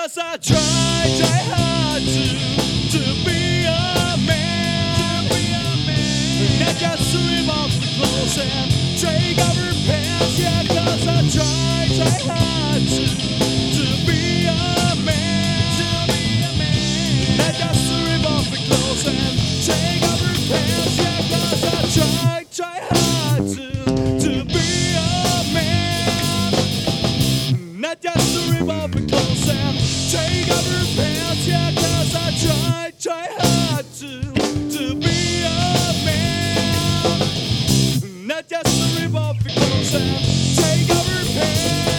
'Cause I try hard to be a man. Not just to remove the clothes and take off her pants. Yeah, 'cause I try hard to be a man. Not just to remove the clothes and take off her pants. Yeah, 'cause I try hard to be a man. Not just to remove the clothes and take off her pants. Yeah, 'cause I try hard to be a man. Not just to remove the clothes and take off her pants.